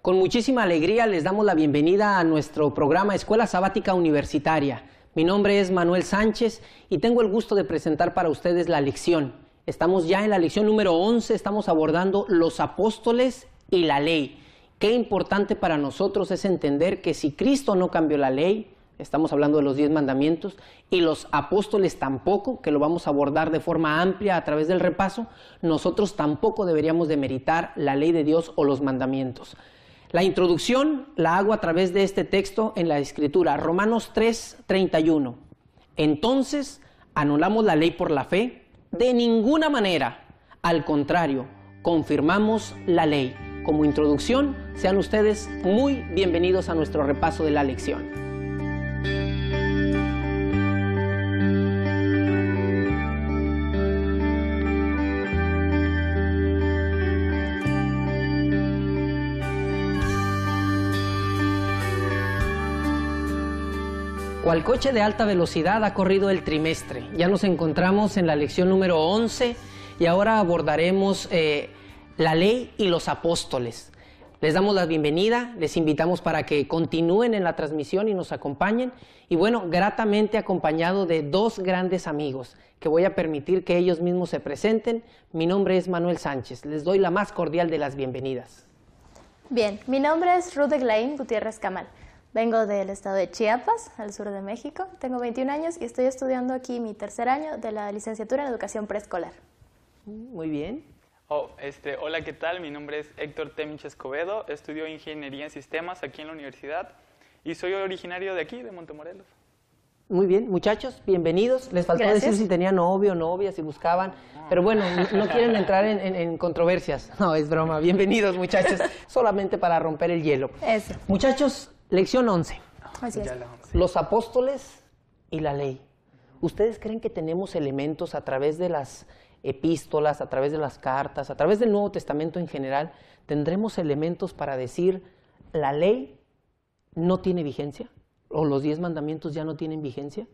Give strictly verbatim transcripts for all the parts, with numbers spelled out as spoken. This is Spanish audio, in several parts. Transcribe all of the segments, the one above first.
Con muchísima alegría les damos la bienvenida a nuestro programa Escuela Sabática Universitaria. Mi nombre es Manuel Sánchez y tengo el gusto de presentar para ustedes la lección. Estamos ya en la lección número once, estamos abordando los apóstoles y la ley. Qué importante para nosotros es entender que si Cristo no cambió la ley, estamos hablando de los diez mandamientos, y los apóstoles tampoco, que lo vamos a abordar de forma amplia a través del repaso, nosotros tampoco deberíamos demeritar la ley de Dios o los mandamientos. La introducción la hago a través de este texto en la Escritura, Romanos tres, treinta y uno. Entonces, ¿anulamos la ley por la fe? De ninguna manera. Al contrario, confirmamos la ley. Como introducción, sean ustedes muy bienvenidos a nuestro repaso de la lección. Cual coche de alta velocidad ha corrido el trimestre. Ya nos encontramos en la lección número once y ahora abordaremos eh, la ley y los apóstoles. Les damos la bienvenida, les invitamos para que continúen en la transmisión y nos acompañen. Y bueno, gratamente acompañado de dos grandes amigos que voy a permitir que ellos mismos se presenten. Mi nombre es Manuel Sánchez, les doy la más cordial de las bienvenidas. Bien, mi nombre es Ruth Eglaín Gutiérrez Camal. Vengo del estado de Chiapas, al sur de México. Tengo veintiún años y estoy estudiando aquí mi tercer año de la licenciatura en educación preescolar. Muy bien. Oh, este, hola, ¿qué tal? Mi nombre es Héctor Temich Escobedo. Estudio Ingeniería en Sistemas aquí en la universidad y soy originario de aquí, de Montemorelos. Muy bien, muchachos, bienvenidos. Les faltó Gracias. decir si tenían novio o novia, si buscaban, pero bueno, no, no quieren entrar en, en, en controversias. No, es broma. Bienvenidos, muchachos, solamente para romper el hielo. Eso. Muchachos, lección once. Así es. Ya la once. Los apóstoles y la ley. ¿Ustedes creen que tenemos elementos a través de las epístolas, a través de las cartas, a través del Nuevo Testamento en general, tendremos elementos para decir la ley no tiene vigencia? ¿O los diez mandamientos ya no tienen vigencia?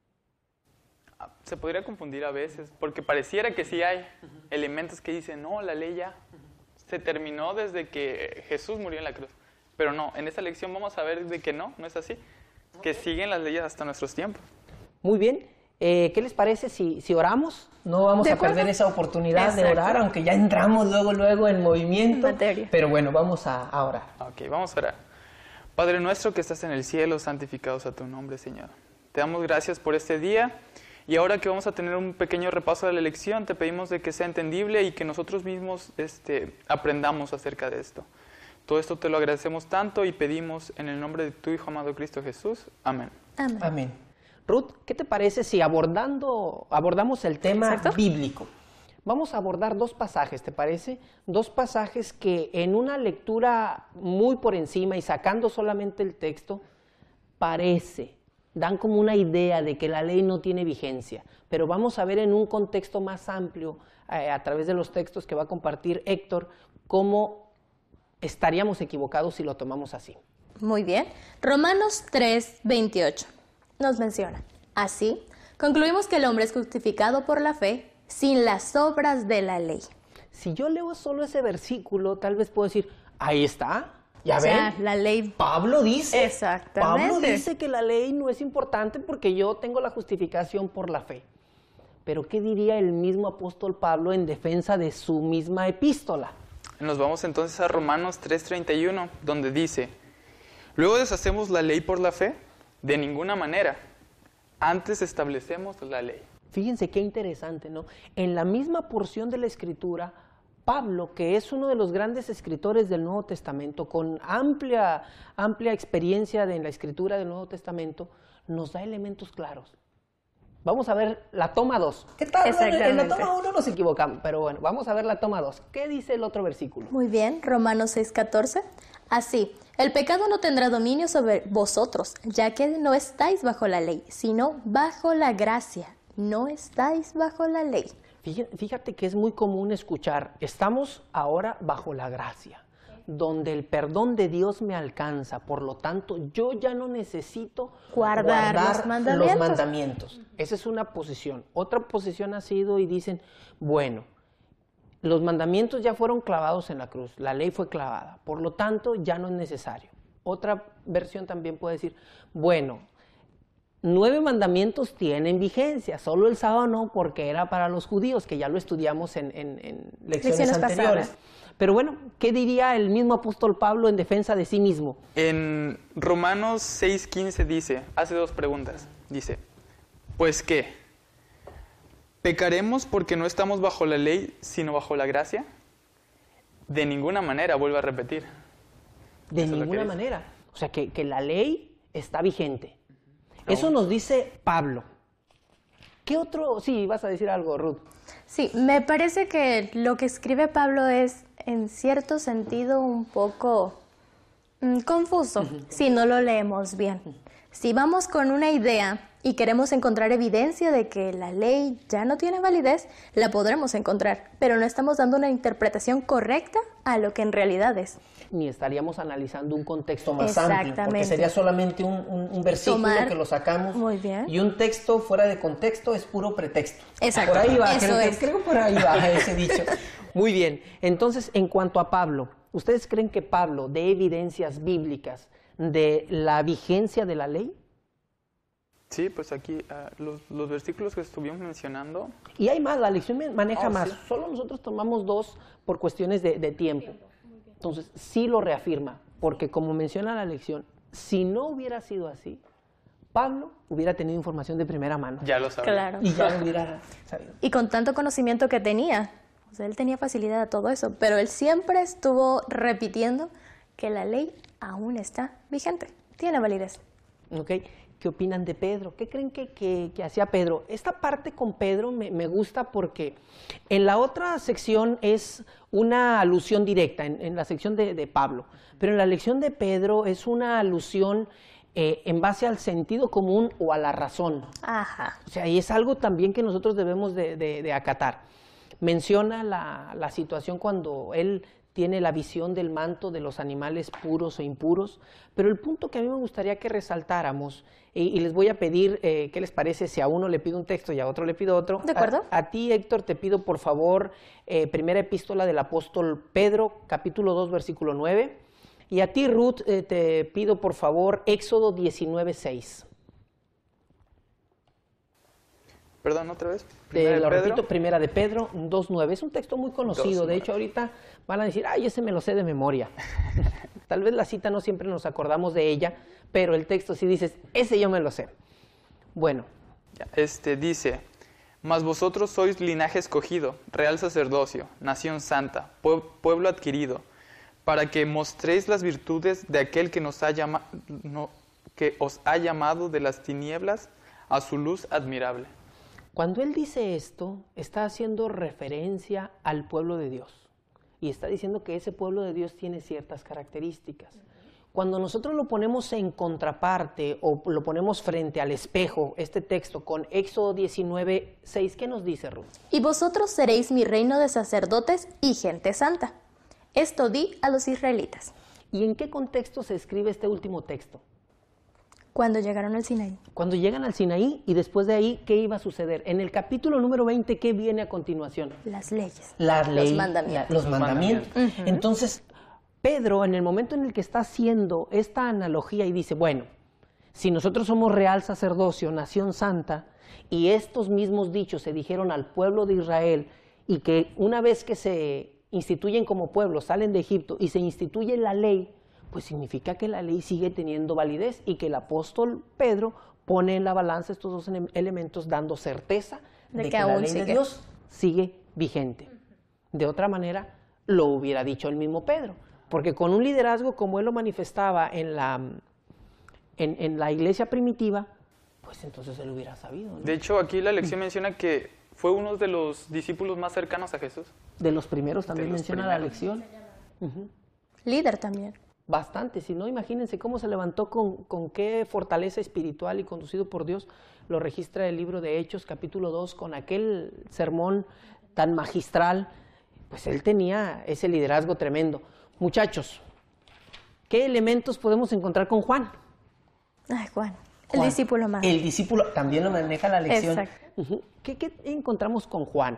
Se podría confundir a veces, porque pareciera que sí hay elementos que dicen, no, la ley ya se terminó desde que Jesús murió en la cruz. Pero no, en esta lección vamos a ver de que no, no es así, que siguen las leyes hasta nuestros tiempos. Muy bien. Eh, ¿Qué les parece si, si oramos? No vamos ¿De a acuerdo? perder esa oportunidad Exacto. de orar, aunque ya entramos luego, luego en movimiento. En materia. Pero bueno, vamos a, a orar. Ok, vamos a orar. Padre nuestro que estás en el cielo, santificado sea tu nombre, Señor. Te damos gracias por este día y ahora que vamos a tener un pequeño repaso de la lección, te pedimos de que sea entendible y que nosotros mismos este, aprendamos acerca de esto. Todo esto te lo agradecemos tanto y pedimos en el nombre de tu Hijo amado Cristo Jesús. Amén. Amén. Amén. Ruth, ¿qué te parece si abordando, abordamos el tema Exacto. bíblico? Vamos a abordar dos pasajes, ¿te parece? Dos pasajes que en una lectura muy por encima y sacando solamente el texto, parece, dan como una idea de que la ley no tiene vigencia. Pero vamos a ver en un contexto más amplio, eh, a través de los textos que va a compartir Héctor, cómo estaríamos equivocados si lo tomamos así. Muy bien. Romanos tres, veintiocho nos menciona. Así, concluimos que el hombre es justificado por la fe sin las obras de la ley. Si yo leo solo ese versículo, tal vez puedo decir, ahí está, ya O sea, ven, la ley. Pablo dice, Exactamente. Pablo dice que la ley no es importante porque yo tengo la justificación por la fe. Pero ¿qué diría el mismo apóstol Pablo en defensa de su misma epístola? Nos vamos entonces a Romanos tres, treinta y uno, donde dice, ¿luego deshacemos la ley por la fe? De ninguna manera. Antes establecemos la ley. Fíjense qué interesante, ¿no? En la misma porción de la Escritura, Pablo, que es uno de los grandes escritores del Nuevo Testamento, con amplia, amplia experiencia de, en la escritura del Nuevo Testamento, nos da elementos claros. Vamos a ver la toma dos. ¿Qué tal? Bueno, en la toma uno nos equivocamos, pero bueno, vamos a ver la toma dos. ¿Qué dice el otro versículo? Muy bien, Romanos seis, catorce. Así, el pecado no tendrá dominio sobre vosotros, ya que no estáis bajo la ley, sino bajo la gracia. No estáis bajo la ley. Fíjate que es muy común escuchar, estamos ahora bajo la gracia, donde el perdón de Dios me alcanza, por lo tanto yo ya no necesito Guardar guardar los mandamientos. los mandamientos. Esa es una posición. Otra posición ha sido y dicen, bueno, Los mandamientos ya fueron clavados en la cruz, la ley fue clavada, por lo tanto ya no es necesario. Otra versión también puede decir, bueno, nueve mandamientos tienen vigencia, solo el sábado no, porque era para los judíos, que ya lo estudiamos en, en, en lecciones, lecciones anteriores. Pasadas. Pero bueno, ¿qué diría el mismo apóstol Pablo en defensa de sí mismo? En Romanos seis quince dice, hace dos preguntas, dice, ¿pues qué? ¿Pecaremos porque no estamos bajo la ley, sino bajo la gracia? De ninguna manera, vuelvo a repetir. De Eso ninguna manera. O sea, que, que la ley está vigente. Uh-huh. Eso nos dice Pablo. ¿Qué otro? Sí, vas a decir algo, Ruth. Sí, me parece que lo que escribe Pablo es, en cierto sentido, un poco mm, confuso, uh-huh. si no lo leemos bien. Uh-huh. Si vamos con una idea y queremos encontrar evidencia de que la ley ya no tiene validez, la podremos encontrar, pero no estamos dando una interpretación correcta a lo que en realidad es. Ni estaríamos analizando un contexto más amplio, porque sería solamente un, un, un versículo Tomar, que lo sacamos, muy bien. Y un texto fuera de contexto es puro pretexto. Exacto. Por ahí va, Eso creo, es. que, creo que por ahí va ese dicho. Muy bien, entonces en cuanto a Pablo, ¿ustedes creen que Pablo dé evidencias bíblicas de la vigencia de la ley? Sí, pues aquí uh, los, los versículos que estuvimos mencionando. Y hay más, la lección maneja oh, más. Sí. Solo nosotros tomamos dos por cuestiones de, de tiempo. Entonces, sí lo reafirma, porque como menciona la lección, si no hubiera sido así, Pablo hubiera tenido información de primera mano. Ya lo sabía. Claro. Y ya lo hubiera sabido. Y con tanto conocimiento que tenía, o sea, él tenía facilidad a todo eso, pero él siempre estuvo repitiendo que la ley aún está vigente, tiene validez. Ok. ¿Qué opinan de Pedro? ¿Qué creen que, que, que hacía Pedro? Esta parte con Pedro me, me gusta porque en la otra sección es una alusión directa, en, en la sección de, de Pablo, pero en la lección de Pedro es una alusión eh, en base al sentido común o a la razón. Ajá. O sea, y es algo también que nosotros debemos de, de, de acatar. Menciona la, la situación cuando él tiene la visión del manto de los animales puros e impuros, pero el punto que a mí me gustaría que resaltáramos, y, y les voy a pedir, eh, ¿qué les parece si a uno le pido un texto y a otro le pido otro? ¿De acuerdo? A, a ti, Héctor, te pido por favor, eh, primera epístola del apóstol Pedro, capítulo dos, versículo nueve, y a ti, Ruth, eh, te pido por favor, Éxodo diecinueve, seis. Perdón, otra vez. Te lo repito, primera de Pedro dos nueve. Es un texto muy conocido. De hecho, ahorita van a decir, ay, ese me lo sé de memoria. Tal vez la cita no siempre nos acordamos de ella, pero el texto sí dices, ese yo me lo sé. Bueno. Este dice, mas vosotros sois linaje escogido, real sacerdocio, nación santa, pueblo adquirido, para que mostréis las virtudes de aquel que, nos ha llama, no, que os ha llamado de las tinieblas a su luz admirable. Cuando él dice esto, está haciendo referencia al pueblo de Dios y está diciendo que ese pueblo de Dios tiene ciertas características. Cuando nosotros lo ponemos en contraparte o lo ponemos frente al espejo, este texto con Éxodo diecinueve, seis, ¿qué nos dice, Ruth? Y vosotros seréis mi reino de sacerdotes y gente santa. Esto di a los israelitas. ¿Y en qué contexto se escribe este último texto? Cuando llegaron al Sinaí. Cuando llegan al Sinaí, y después de ahí, ¿qué iba a suceder? En el capítulo número veinte, ¿qué viene a continuación? Las leyes. Las leyes. Los mandamientos. La, los mandamientos. Uh-huh. Entonces, Pedro, en el momento en el que está haciendo esta analogía y dice, bueno, si nosotros somos real sacerdocio, nación santa, y estos mismos dichos se dijeron al pueblo de Israel, y que una vez que se instituyen como pueblo, salen de Egipto, y se instituye la ley, pues significa que la ley sigue teniendo validez y que el apóstol Pedro pone en la balanza estos dos elementos dando certeza de, de que, que la ley sigue. de Dios sigue vigente. De otra manera, lo hubiera dicho el mismo Pedro, porque con un liderazgo como él lo manifestaba en la, en, en la iglesia primitiva, pues entonces él hubiera sabido, ¿no? De hecho, aquí la lección menciona que fue uno de los discípulos más cercanos a Jesús. De los primeros también los menciona primeros. la lección. Uh-huh. Líder también. Bastante, si no, imagínense cómo se levantó, con, con qué fortaleza espiritual y conducido por Dios, lo registra el libro de Hechos, capítulo dos, con aquel sermón tan magistral, pues él tenía ese liderazgo tremendo. Muchachos, ¿qué elementos podemos encontrar con Juan? Ay, Juan, Juan el discípulo más. El discípulo, también lo maneja la lección. Exacto. Uh-huh. ¿Qué, ¿Qué encontramos con Juan?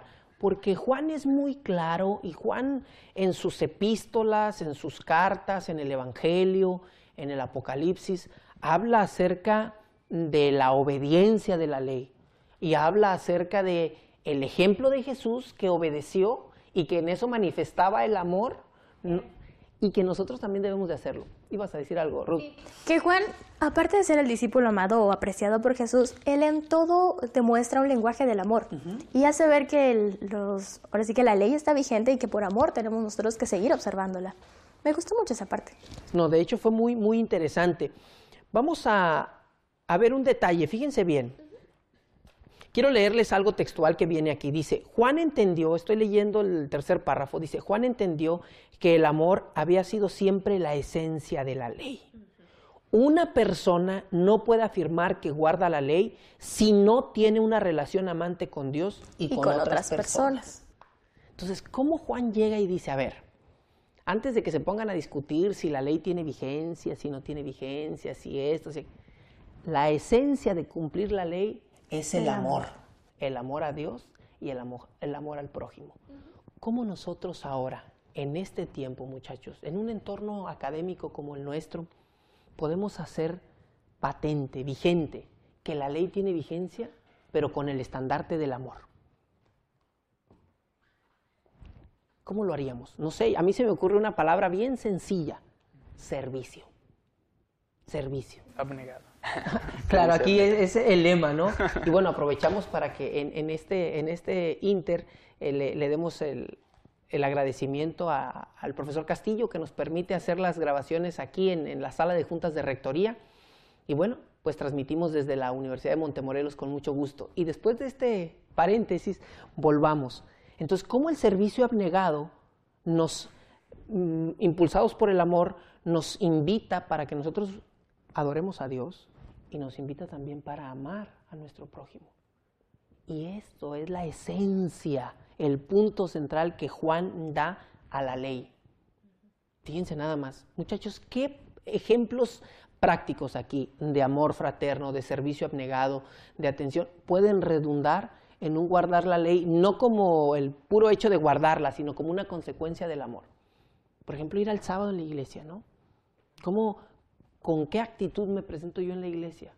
porque Juan es muy claro y Juan en sus epístolas, en sus cartas, en el Evangelio, en el Apocalipsis, habla acerca de la obediencia de la ley y habla acerca de el ejemplo de Jesús que obedeció y que en eso manifestaba el amor y que nosotros también debemos de hacerlo. Ibas a decir algo, Ruth. Que Juan, aparte de ser el discípulo amado o apreciado por Jesús, él en todo demuestra un lenguaje del amor. Uh-huh. Y hace ver que el, los, ahora sí que la ley está vigente y que por amor tenemos nosotros que seguir observándola. Me gustó mucho esa parte. No, de hecho fue muy, muy interesante. Vamos a, a ver un detalle, fíjense bien. Quiero leerles algo textual que viene aquí. Dice, Juan entendió, estoy leyendo el tercer párrafo, dice, Juan entendió que el amor había sido siempre la esencia de la ley. Una persona no puede afirmar que guarda la ley si no tiene una relación amante con Dios y, y con, con otras, otras personas. personas. Entonces, ¿cómo Juan llega y dice, a ver, antes de que se pongan a discutir si la ley tiene vigencia, si no tiene vigencia, si esto, si... la esencia de cumplir la ley es el, el amor. amor, el amor a Dios y el amor, el amor al prójimo. ¿Cómo nosotros ahora, en este tiempo, muchachos, en un entorno académico como el nuestro, podemos hacer patente, vigente, que la ley tiene vigencia, pero con el estandarte del amor? ¿Cómo lo haríamos? No sé, a mí se me ocurre una palabra bien sencilla, servicio. Servicio. Abnegado. Claro, aquí es, es el lema, ¿no? Y bueno, aprovechamos para que en, en, este, en este inter eh, le, le demos el, el agradecimiento a, al profesor Castillo, que nos permite hacer las grabaciones aquí en, en la sala de juntas de rectoría. Y bueno, pues transmitimos desde la Universidad de Montemorelos con mucho gusto. Y después de este paréntesis, volvamos. Entonces, ¿cómo el servicio abnegado nos, mm, impulsados por el amor, nos invita para que nosotros adoremos a Dios y nos invita también para amar a nuestro prójimo? Y esto es la esencia, el punto central que Juan da a la ley. Fíjense nada más, muchachos, qué ejemplos prácticos aquí de amor fraterno, de servicio abnegado, de atención, pueden redundar en un guardar la ley, no como el puro hecho de guardarla, sino como una consecuencia del amor. Por ejemplo, ir al sábado en la iglesia, ¿no? ¿Cómo, con qué actitud me presento yo en la iglesia?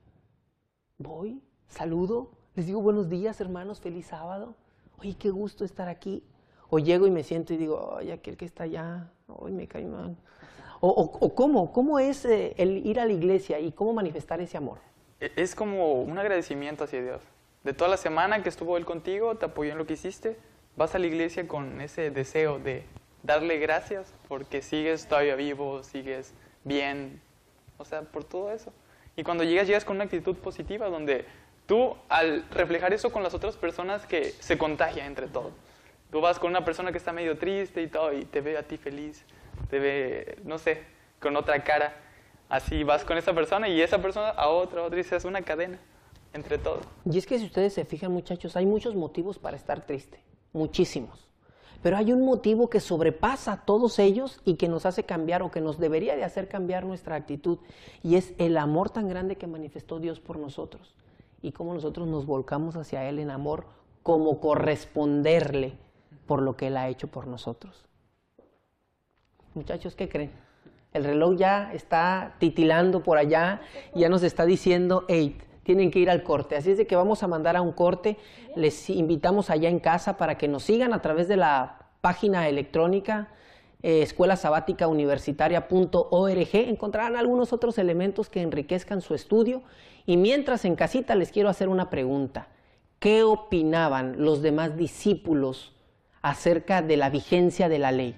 Voy, saludo, les digo buenos días, hermanos, feliz sábado. Oye, qué gusto estar aquí. O llego y me siento y digo, ay, aquel que está allá, ay, me cae mal. O, o, o ¿cómo? ¿Cómo es eh, el ir a la iglesia y cómo manifestar ese amor? Es como un agradecimiento hacia Dios. De toda la semana que estuvo Él contigo, te apoyó en lo que hiciste, vas a la iglesia con ese deseo de darle gracias porque sigues todavía vivo, sigues bien, o sea, por todo eso. Y cuando llegas, llegas con una actitud positiva donde tú, al reflejar eso con las otras personas, que se contagia entre todos. Tú vas con una persona que está medio triste y todo, y te ve a ti feliz, te ve, no sé, con otra cara. Así vas con esa persona y esa persona a otra, a otra, y se hace una cadena entre todos. Y es que si ustedes se fijan, muchachos, hay muchos motivos para estar triste, muchísimos. Pero hay un motivo que sobrepasa a todos ellos y que nos hace cambiar o que nos debería de hacer cambiar nuestra actitud. Y es el amor tan grande que manifestó Dios por nosotros. Y cómo nosotros nos volcamos hacia Él en amor, como corresponderle por lo que Él ha hecho por nosotros. Muchachos, ¿qué creen? El reloj ya está titilando por allá y ya nos está diciendo, hey, tienen que ir al corte. Así es de que vamos a mandar a un corte. Les invitamos allá en casa para que nos sigan a través de la página electrónica eh, escuela sabática universitaria punto org. Encontrarán algunos otros elementos que enriquezcan su estudio. Y mientras en casita les quiero hacer una pregunta. ¿Qué opinaban los demás discípulos acerca de la vigencia de la ley?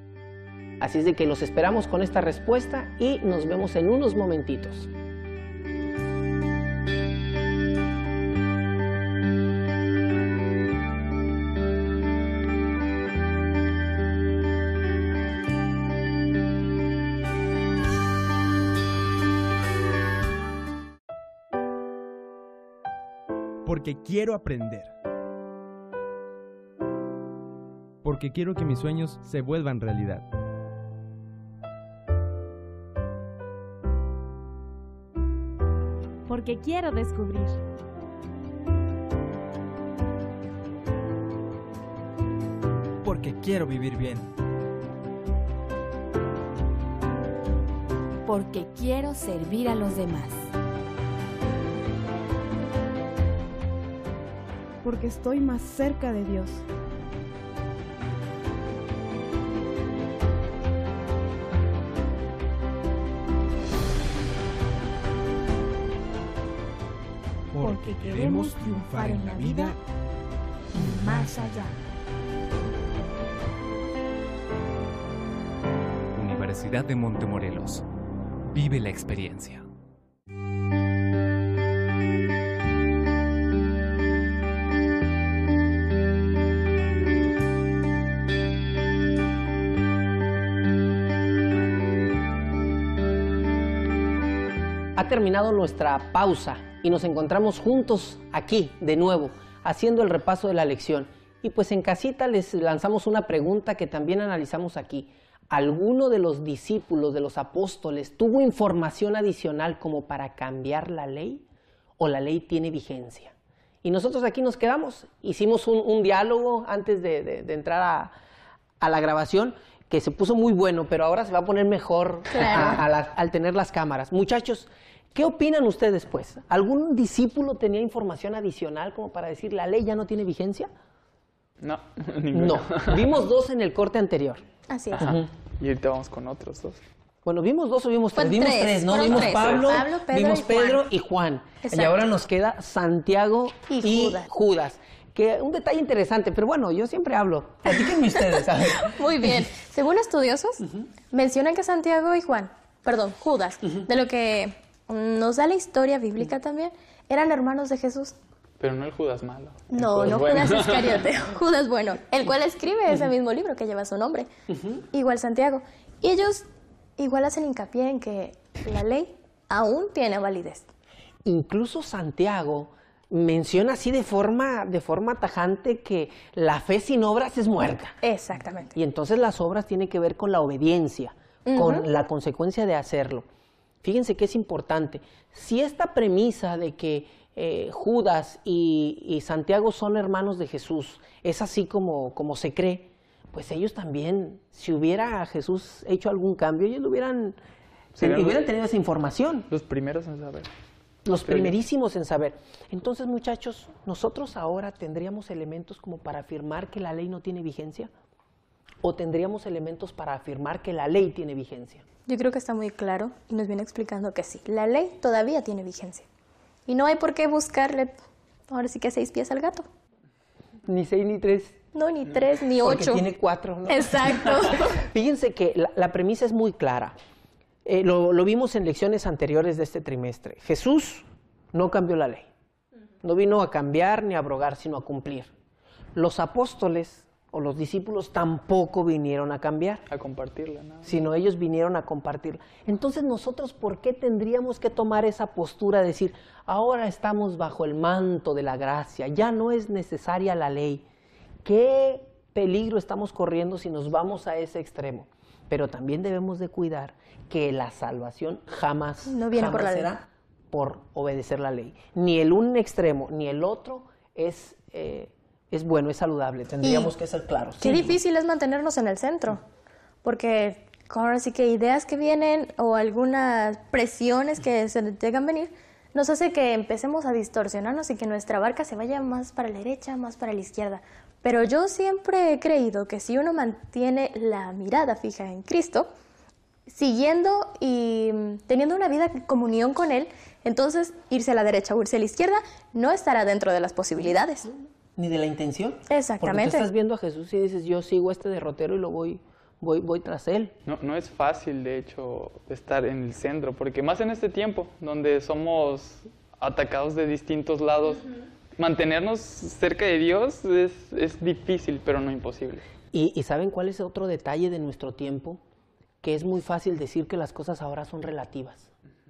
Así es de que los esperamos con esta respuesta y nos vemos en unos momentitos. Porque quiero aprender. Porque quiero que mis sueños se vuelvan realidad. Porque quiero descubrir. quiero vivir bien. Porque quiero servir a los demás. Porque estoy más cerca de Dios. Porque queremos triunfar en la vida y más allá. Universidad de Montemorelos. Vive la experiencia. Ha terminado nuestra pausa y nos encontramos juntos aquí de nuevo, haciendo el repaso de la lección. Y pues en casita les lanzamos una pregunta que también analizamos aquí. ¿Alguno de los discípulos, de los apóstoles, tuvo información adicional como para cambiar la ley? ¿O la ley tiene vigencia? Y nosotros aquí nos quedamos. Hicimos un, un diálogo antes de, de, de entrar a, a la grabación que se puso muy bueno, pero ahora se va a poner mejor Claro. a, a la, al tener las cámaras. Muchachos, ¿qué opinan ustedes, pues? ¿Algún discípulo tenía información adicional como para decir la ley ya no tiene vigencia? No, ninguno. No. Vimos dos en el corte anterior. Así es. Ujú. Y ahorita vamos con otros dos. Bueno, ¿vimos dos o vimos tres? Fueron Vimos tres, tres, ¿no? fueron Vimos tres. Pablo, Pablo, Pedro vimos y Juan. Pedro y Juan. Y Exacto. ahora nos queda Santiago Y y, Judas. Judas. Que un detalle interesante, pero bueno, yo siempre hablo. Platíquenme ustedes, a ver. Muy bien. Según estudiosos, mencionan que Santiago y Juan, perdón, Judas, de lo que nos da la historia bíblica también, eran hermanos de Jesús. Pero no el Judas malo. el No, Judas no bueno. Judas Iscariote, Judas bueno, el cual escribe ese mismo libro que lleva su nombre, igual Santiago. Y ellos igual hacen hincapié en que la ley aún tiene validez. Incluso Santiago menciona así de forma, de forma tajante que la fe sin obras es muerta. Exactamente. Y entonces las obras tienen que ver con la obediencia, con la consecuencia de hacerlo. Fíjense que es importante. Si esta premisa de que eh, Judas y, y Santiago son hermanos de Jesús es así como, como se cree, pues ellos también, si hubiera Jesús hecho algún cambio, ellos lo hubieran, Serían hubieran los- tenido esa información. Los primeros en saber. Los Creo yo. primerísimos en saber. Entonces, muchachos, ¿nosotros ahora tendríamos elementos como para afirmar que la ley no tiene vigencia? ¿O tendríamos elementos para afirmar que la ley tiene vigencia? Yo creo que está muy claro y nos viene explicando que sí, la ley todavía tiene vigencia. Y no hay por qué buscarle, ahora sí que seis pies al gato. Ni seis ni tres. No, ni tres, ni Porque ocho. tiene cuatro, ¿no? Exacto. Fíjense que la, la premisa es muy clara. Eh, lo, lo vimos en lecciones anteriores de este trimestre. Jesús no cambió la ley. No vino a cambiar ni a abrogar, sino a cumplir. Los apóstoles o los discípulos tampoco vinieron a cambiar, A compartirla, ¿no? sino ellos vinieron a compartirla. Entonces nosotros, ¿por qué tendríamos que tomar esa postura de decir, ahora estamos bajo el manto de la gracia, ya no es necesaria la ley? ¿Qué peligro estamos corriendo si nos vamos a ese extremo? Pero también debemos de cuidar que la salvación jamás, No viene jamás por la ley. será por obedecer la ley. Ni el un extremo ni el otro es, eh, es bueno, es saludable. Tendríamos Y que ser claros. Qué Sí. difícil es mantenernos en el centro, porque ahora sí que ideas que vienen o algunas presiones que se nos llegan a venir, nos hace que empecemos a distorsionarnos y que nuestra barca se vaya más para la derecha, más para la izquierda. Pero yo siempre he creído que si uno mantiene la mirada fija en Cristo, siguiendo y mm, teniendo una vida en comunión con Él, entonces irse a la derecha o irse a la izquierda no estará dentro de las posibilidades. Ni de la intención. Porque Exactamente. tú estás viendo a Jesús y dices, yo sigo a este derrotero y lo voy, voy, voy tras él. No, no es fácil, de hecho, estar en el centro, porque más en este tiempo, donde somos atacados de distintos lados, mantenernos cerca de Dios es, es difícil, pero no imposible. Y, y ¿saben cuál es otro detalle de nuestro tiempo? Que es muy fácil decir que las cosas ahora son relativas.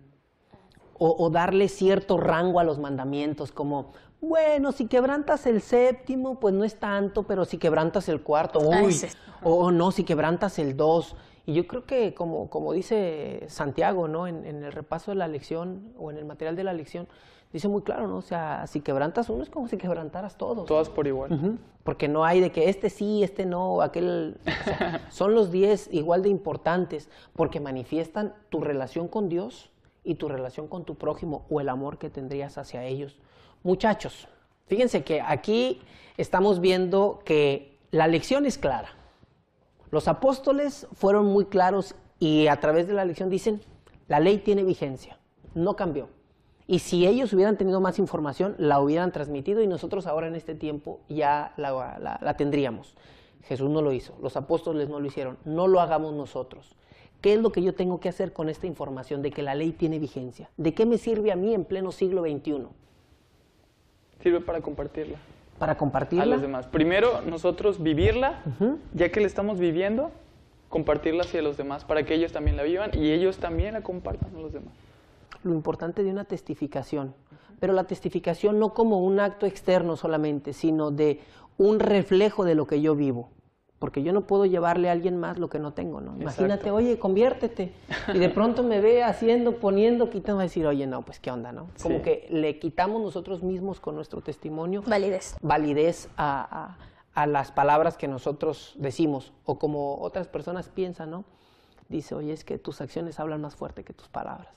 O, o darle cierto rango a los mandamientos, como, bueno, si quebrantas el séptimo, pues no es tanto, pero si quebrantas el cuarto, Ay, uy, sí. o, o no, si quebrantas el dos. Y yo creo que, como, como dice Santiago, ¿no? En, en el repaso de la lección o en el material de la lección, dice muy claro, ¿no? O sea, si quebrantas uno es como si quebrantaras todos. Todas por igual. Uh-huh. Porque no hay de que este sí, este no, aquel... O sea, son los diez igual de importantes porque manifiestan tu relación con Dios y tu relación con tu prójimo o el amor que tendrías hacia ellos. Muchachos, fíjense que aquí estamos viendo que la lección es clara. Los apóstoles fueron muy claros y a través de la lección dicen, la ley tiene vigencia, no cambió. Y si ellos hubieran tenido más información, la hubieran transmitido y nosotros ahora en este tiempo ya la, la, la tendríamos. Jesús no lo hizo, los apóstoles no lo hicieron, no lo hagamos nosotros. ¿Qué es lo que yo tengo que hacer con esta información de que la ley tiene vigencia? ¿De qué me sirve a mí en pleno siglo veintiuno? Sirve para compartirla. Para compartirla. A los demás. Primero, nosotros vivirla, uh-huh. ya que la estamos viviendo, compartirla hacia los demás, para que ellos también la vivan y ellos también la compartan a los demás. Lo importante de una testificación, pero la testificación no como un acto externo solamente, sino de un reflejo de lo que yo vivo. Porque yo no puedo llevarle a alguien más lo que no tengo, ¿no? Imagínate, Exacto. Oye, conviértete. Y de pronto me ve haciendo, poniendo, quitando, va a decir, oye, no, pues qué onda, ¿no? Como Sí. que le quitamos nosotros mismos con nuestro testimonio Validez. validez a, a, a las palabras que nosotros decimos. O como otras personas piensan, ¿no? Dice, oye, es que tus acciones hablan más fuerte que tus palabras.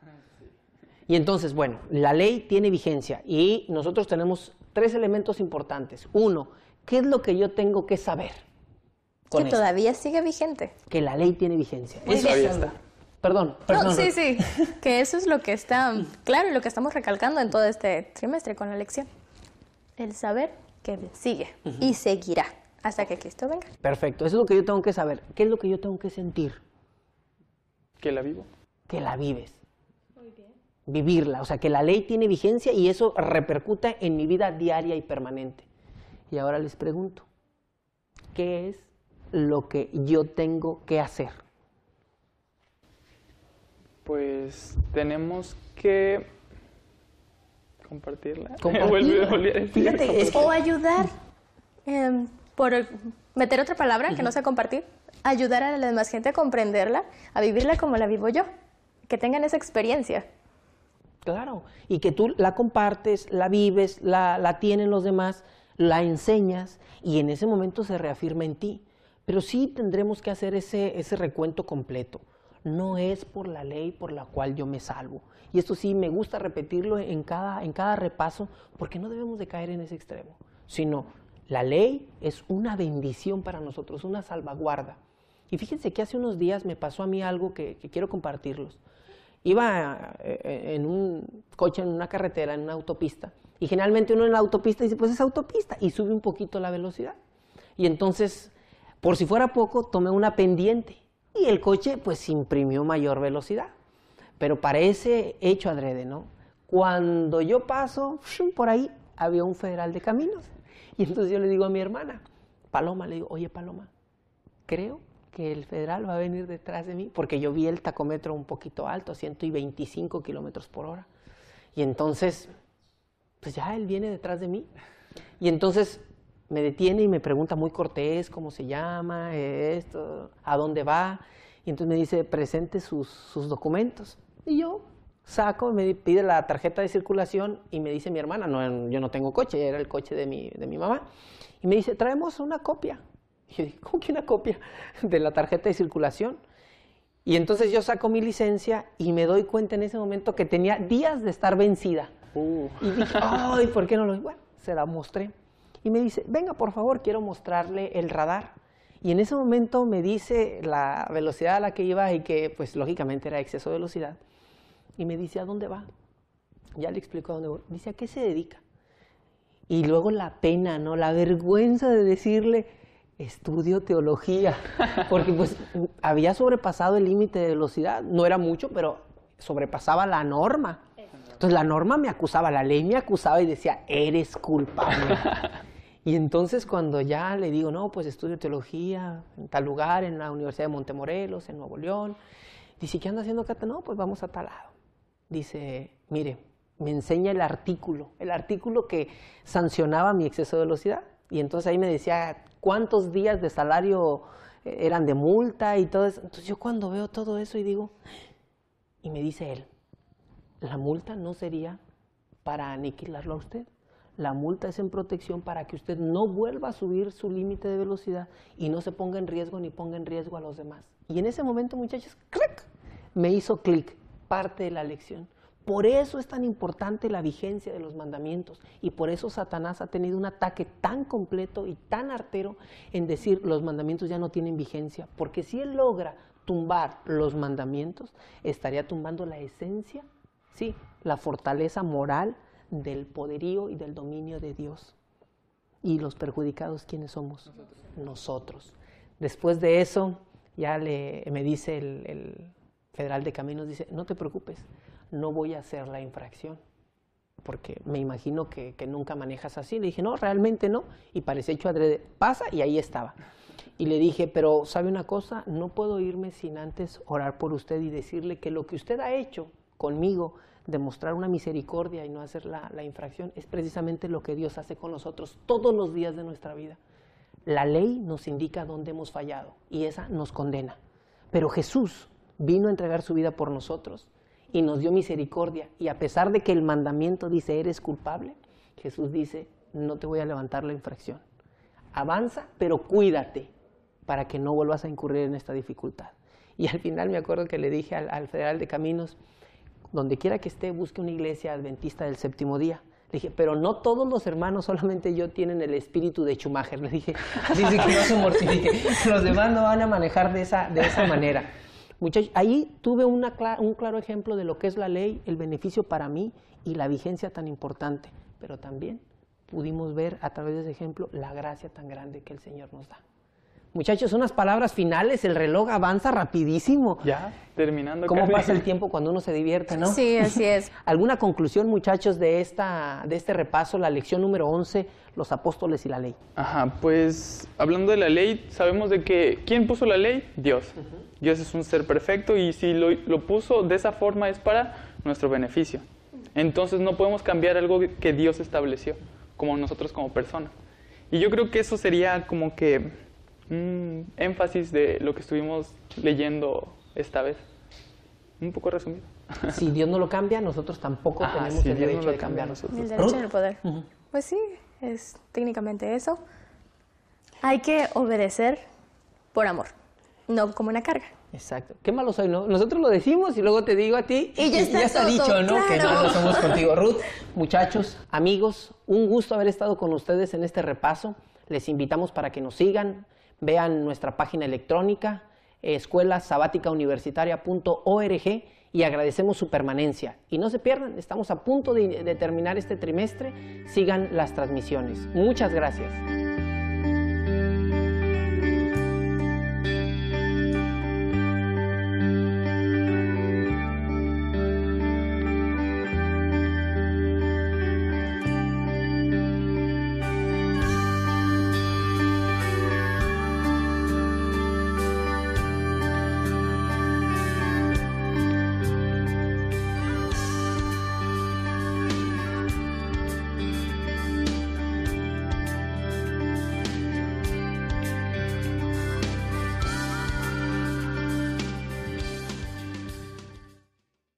Y entonces, bueno, la ley tiene vigencia y nosotros tenemos tres elementos importantes. Uno, ¿qué es lo que yo tengo que saber? Que Con todavía sigue vigente. que la ley tiene vigencia. Muy Eso bien. es algo. Perdón, perdón. No, sí, sí, que eso es lo que está, claro, y lo que estamos recalcando en todo este trimestre con la lección. El saber que sigue uh-huh. y seguirá hasta que Cristo venga. Perfecto, eso es lo que yo tengo que saber. ¿Qué es lo que yo tengo que sentir? Que la vivo. Que la vives. Muy bien. Vivirla, o sea, que la ley tiene vigencia y eso repercute en mi vida diaria y permanente. Y ahora les pregunto, ¿qué es lo que yo tengo que hacer? Pues tenemos que compartirla. Compartirla. Vuelve, vuelve a decir, Fíjate, es que- O ayudar, eh, por meter otra palabra que no sea compartir, ayudar a la demás gente a comprenderla, a vivirla como la vivo yo, que tengan esa experiencia. Claro, y que tú la compartes, la vives, la, la tienen los demás, la enseñas y en ese momento se reafirma en ti. Pero sí tendremos que hacer ese, ese recuento completo. No es por la ley por la cual yo me salvo. Y esto sí me gusta repetirlo en cada, en cada repaso porque no debemos de caer en ese extremo, sino la ley es una bendición para nosotros, una salvaguarda. Y fíjense que hace unos días me pasó a mí algo que, que quiero compartirlos. Iba en un coche, en una carretera, en una autopista, y generalmente uno en la autopista dice, pues es autopista, y sube un poquito la velocidad. Y entonces, por si fuera poco, tomé una pendiente, y el coche pues imprimió mayor velocidad. Pero para ese hecho adrede, ¿no? Cuando yo paso, por ahí había un federal de caminos, y entonces yo le digo a mi hermana, Paloma, le digo, oye Paloma, creo que el federal va a venir detrás de mí, porque yo vi el tacómetro un poquito alto, ciento veinticinco kilómetros por hora. Y entonces, pues ya él viene detrás de mí. Y entonces me detiene y me pregunta muy cortés cómo se llama, esto, a dónde va. Y entonces me dice, presente sus, sus documentos. Y yo saco, me pide la tarjeta de circulación y me dice mi hermana, no, yo no tengo coche, era el coche de mi, de mi mamá. Y me dice, traemos una copia. Y yo dije, ¿cómo que una copia de la tarjeta de circulación? Y entonces yo saco mi licencia y me doy cuenta en ese momento que tenía días de estar vencida. Uh. Y dije, ay, ¿por qué no lo...? Bueno, se la mostré. Y me dice, venga, por favor, quiero mostrarle el radar. Y en ese momento me dice la velocidad a la que iba y que, pues, lógicamente era exceso de velocidad. Y me dice, ¿a dónde va? Ya le explico a dónde voy. Dice, ¿a qué se dedica? Y luego la pena, ¿no? La vergüenza de decirle... estudio teología, porque pues había sobrepasado el límite de velocidad, no era mucho, pero sobrepasaba la norma. Entonces la norma me acusaba, la ley me acusaba y decía, eres culpable. Y entonces cuando ya le digo, no, pues estudio teología en tal lugar, en la Universidad de Montemorelos, en Nuevo León, dice, ¿qué anda haciendo acá? No, pues vamos a tal lado. Dice, mire, me enseña el artículo, el artículo que sancionaba mi exceso de velocidad. Y entonces ahí me decía, ¿cuántos días de salario eran de multa y todo eso. Entonces yo cuando veo todo eso y digo, y me dice él, la multa no sería para aniquilarlo a usted. La multa es en protección para que usted no vuelva a subir su límite de velocidad y no se ponga en riesgo ni ponga en riesgo a los demás. Y en ese momento, muchachos, ¡crack!, me hizo clic, parte de la lección. Por eso es tan importante la vigencia de los mandamientos y por eso Satanás ha tenido un ataque tan completo y tan artero en decir los mandamientos ya no tienen vigencia, porque si él logra tumbar los mandamientos, estaría tumbando la esencia, sí, la fortaleza moral del poderío y del dominio de Dios. ¿Y los perjudicados quiénes somos? Nosotros. Nosotros. Después de eso, ya le, me dice el, el federal de caminos, dice, no te preocupes, no voy a hacer la infracción, porque me imagino que, que nunca manejas así. Le dije, no, realmente no, y parecía hecho adrede, pasa, y ahí estaba. Y le dije, pero ¿sabe una cosa? No puedo irme sin antes orar por usted y decirle que lo que usted ha hecho conmigo, demostrar una misericordia y no hacer la, la infracción, es precisamente lo que Dios hace con nosotros todos los días de nuestra vida. La ley nos indica dónde hemos fallado y esa nos condena. Pero Jesús vino a entregar su vida por nosotros y nos dio misericordia. Y a pesar de que el mandamiento dice, eres culpable, Jesús dice, no te voy a levantar la infracción. Avanza, pero cuídate para que no vuelvas a incurrir en esta dificultad. Y al final me acuerdo que le dije al, al federal de caminos, donde quiera que esté, busque una iglesia adventista del séptimo día. Le dije, pero no todos los hermanos, solamente yo, tienen el espíritu de Schumacher. Le dije, dice que no se mortifique, los demás no van a manejar de esa, de esa manera. Muchachos, ahí tuve una, un claro ejemplo de lo que es la ley, el beneficio para mí y la vigencia tan importante. Pero también pudimos ver a través de ese ejemplo la gracia tan grande que el Señor nos da. Muchachos, unas palabras finales, el reloj avanza rapidísimo. Ya, terminando. ¿Cómo Carmen? pasa el tiempo cuando uno se divierte, no? Sí, así es. ¿Alguna conclusión, muchachos, de, esta, de este repaso, la lección número once, los apóstoles y la ley? Ajá, pues hablando de la ley, sabemos de que ¿quién puso la ley? Dios. Uh-huh. Dios es un ser perfecto y si lo, lo puso de esa forma es para nuestro beneficio. Entonces no podemos cambiar algo que Dios estableció, como nosotros como personas. Y yo creo que eso sería como que un énfasis de lo que estuvimos leyendo esta vez. Un poco resumido. Si Dios no lo cambia, nosotros tampoco Ajá, tenemos si el Dios derecho no de cambiar nosotros. El derecho del poder. Uh-huh. Pues sí, es técnicamente eso. Hay que obedecer por amor, no como una carga. Exacto. Qué malo soy, ¿no? Nosotros lo decimos y luego te digo a ti y ya está, y ya está todo, dicho, ¿no? claro. Que no somos contigo. Ruth, muchachos, amigos, un gusto haber estado con ustedes en este repaso. Les invitamos para que nos sigan, vean nuestra página electrónica, escuela sabática universitaria punto org, y agradecemos su permanencia. Y no se pierdan, estamos a punto de, de terminar este trimestre, sigan las transmisiones. Muchas gracias.